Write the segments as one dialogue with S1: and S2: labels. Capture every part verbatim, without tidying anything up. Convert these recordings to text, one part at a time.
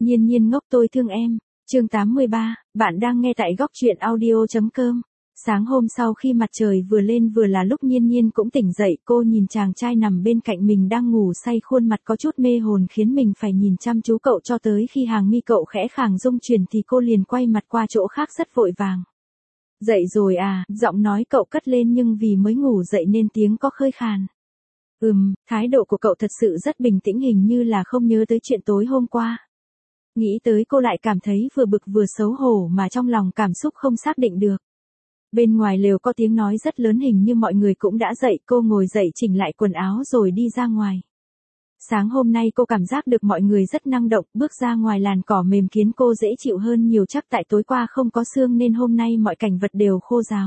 S1: Nhiên nhiên ngốc tôi thương em. Chương tám mươi ba, bạn đang nghe tại góc truyện audio chấm com. Sáng hôm sau khi mặt trời vừa lên vừa là lúc Nhiên Nhiên cũng tỉnh dậy, cô nhìn chàng trai nằm bên cạnh mình đang ngủ say, khuôn mặt có chút mê hồn khiến mình phải nhìn chăm chú cậu cho tới khi hàng mi cậu khẽ khàng rung chuyển thì cô liền quay mặt qua chỗ khác rất vội vàng. Dậy rồi à, giọng nói cậu cất lên nhưng vì mới ngủ dậy nên tiếng có hơi khàn. Ừm, thái độ của cậu thật sự rất bình tĩnh, hình như là không nhớ tới chuyện tối hôm qua. Nghĩ tới cô lại cảm thấy vừa bực vừa xấu hổ mà trong lòng cảm xúc không xác định được. Bên ngoài lều có tiếng nói rất lớn, hình như mọi người cũng đã dậy, cô ngồi dậy chỉnh lại quần áo rồi đi ra ngoài. Sáng hôm nay cô cảm giác được mọi người rất năng động, bước ra ngoài làn cỏ mềm khiến cô dễ chịu hơn nhiều, chắc tại tối qua không có sương nên hôm nay mọi cảnh vật đều khô ráo.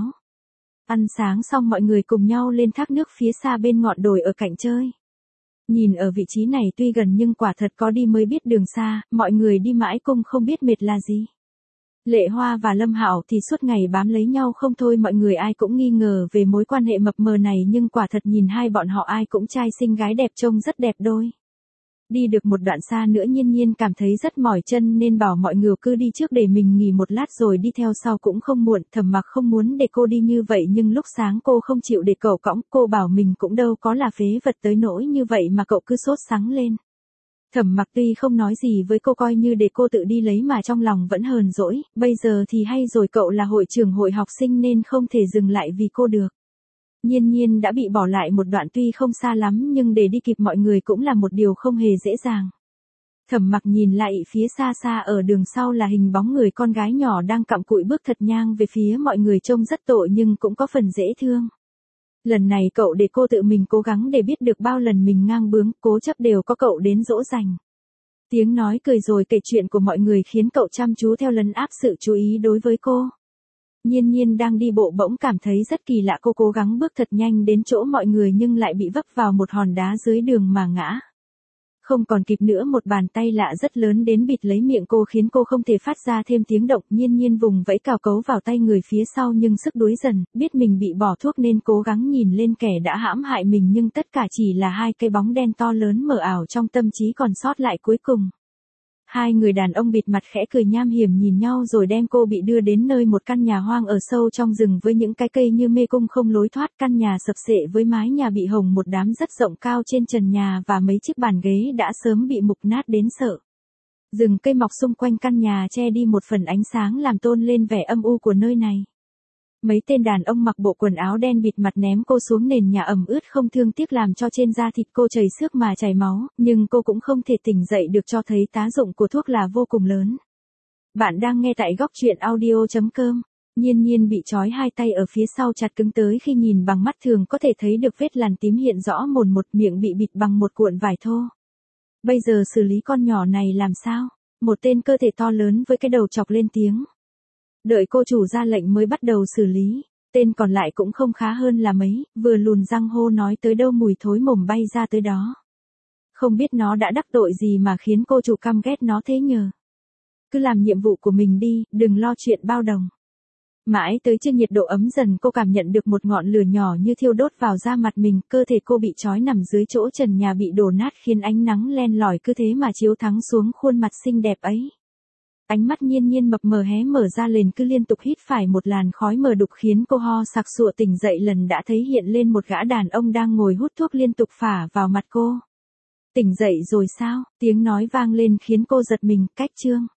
S1: Ăn sáng xong mọi người cùng nhau lên thác nước phía xa bên ngọn đồi ở cạnh chơi. Nhìn ở vị trí này tuy gần nhưng quả thật có đi mới biết đường xa, mọi người đi mãi cũng không biết mệt là gì. Lệ Hoa và Lâm Hạo thì suốt ngày bám lấy nhau không thôi, mọi người ai cũng nghi ngờ về mối quan hệ mập mờ này nhưng quả thật nhìn hai bọn họ ai cũng trai xinh gái đẹp, trông rất đẹp đôi. Đi được một đoạn xa nữa Nhiên Nhiên cảm thấy rất mỏi chân nên bảo mọi người cứ đi trước để mình nghỉ một lát rồi đi theo sau cũng không muộn. Thẩm Mặc không muốn để cô đi như vậy nhưng lúc sáng cô không chịu để cậu cõng, cô bảo mình cũng đâu có là phế vật tới nỗi như vậy mà cậu cứ sốt sắng lên. Thẩm Mặc tuy không nói gì với cô, coi như để cô tự đi lấy, mà trong lòng vẫn hờn dỗi, bây giờ thì hay rồi, cậu là hội trưởng hội học sinh nên không thể dừng lại vì cô được. Nhiên Nhiên đã bị bỏ lại một đoạn tuy không xa lắm nhưng để đi kịp mọi người cũng là một điều không hề dễ dàng. Thẩm Mặc nhìn lại phía xa xa ở đường sau là hình bóng người con gái nhỏ đang cặm cụi bước thật nhang về phía mọi người, trông rất tội nhưng cũng có phần dễ thương. Lần này cậu để cô tự mình cố gắng, để biết được bao lần mình ngang bướng, cố chấp đều có cậu đến dỗ dành. Tiếng nói cười rồi kể chuyện của mọi người khiến cậu chăm chú theo, lấn áp sự chú ý đối với cô. Nhiên Nhiên đang đi bộ bỗng cảm thấy rất kỳ lạ, cô cố gắng bước thật nhanh đến chỗ mọi người nhưng lại bị vấp vào một hòn đá dưới đường mà ngã. Không còn kịp nữa, một bàn tay lạ rất lớn đến bịt lấy miệng cô khiến cô không thể phát ra thêm tiếng động. Nhiên Nhiên vùng vẫy cào cấu vào tay người phía sau nhưng sức đuối dần, biết mình bị bỏ thuốc nên cố gắng nhìn lên kẻ đã hãm hại mình nhưng tất cả chỉ là hai cái bóng đen to lớn mờ ảo trong tâm trí còn sót lại cuối cùng. Hai người đàn ông bịt mặt khẽ cười nham hiểm nhìn nhau rồi đem cô bị đưa đến nơi một căn nhà hoang ở sâu trong rừng với những cái cây như mê cung không lối thoát. Căn nhà sập xệ với mái nhà bị hồng một đám rất rộng cao trên trần nhà và mấy chiếc bàn ghế đã sớm bị mục nát đến sợ. Rừng cây mọc xung quanh căn nhà che đi một phần ánh sáng làm tôn lên vẻ âm u của nơi này. Mấy tên đàn ông mặc bộ quần áo đen bịt mặt ném cô xuống nền nhà ẩm ướt không thương tiếc, làm cho trên da thịt cô chảy xước mà chảy máu, nhưng cô cũng không thể tỉnh dậy được, cho thấy tác dụng của thuốc là vô cùng lớn. Bạn đang nghe tại góc truyện audio chấm com. Nhiên Nhiên bị trói hai tay ở phía sau chặt cứng tới khi nhìn bằng mắt thường có thể thấy được vết lằn tím hiện rõ mồn một, miệng bị bịt bằng một cuộn vải thô. Bây giờ xử lý con nhỏ này làm sao? Một tên cơ thể to lớn với cái đầu chọc lên tiếng. Đợi cô chủ ra lệnh mới bắt đầu xử lý. Tên còn lại cũng không khá hơn là mấy, vừa lùn răng hô nói tới đâu mùi thối mồm bay ra tới đó. Không biết nó đã đắc tội gì mà khiến cô chủ căm ghét nó thế nhờ. Cứ làm nhiệm vụ của mình đi, đừng lo chuyện bao đồng. Mãi tới chưa nhiệt độ ấm dần cô cảm nhận được một ngọn lửa nhỏ như thiêu đốt vào da mặt mình, cơ thể cô bị trói nằm dưới chỗ trần nhà bị đổ nát khiến ánh nắng len lỏi cứ thế mà chiếu thẳng xuống khuôn mặt xinh đẹp ấy. Ánh mắt Nhiên Nhiên mập mờ hé mở ra lên, cứ liên tục hít phải một làn khói mờ đục khiến cô ho sặc sụa. Tỉnh dậy lần đã thấy hiện lên một gã đàn ông đang ngồi hút thuốc liên tục phả vào mặt cô. Tỉnh dậy rồi sao? Tiếng nói vang lên khiến cô giật mình. Cách Trương.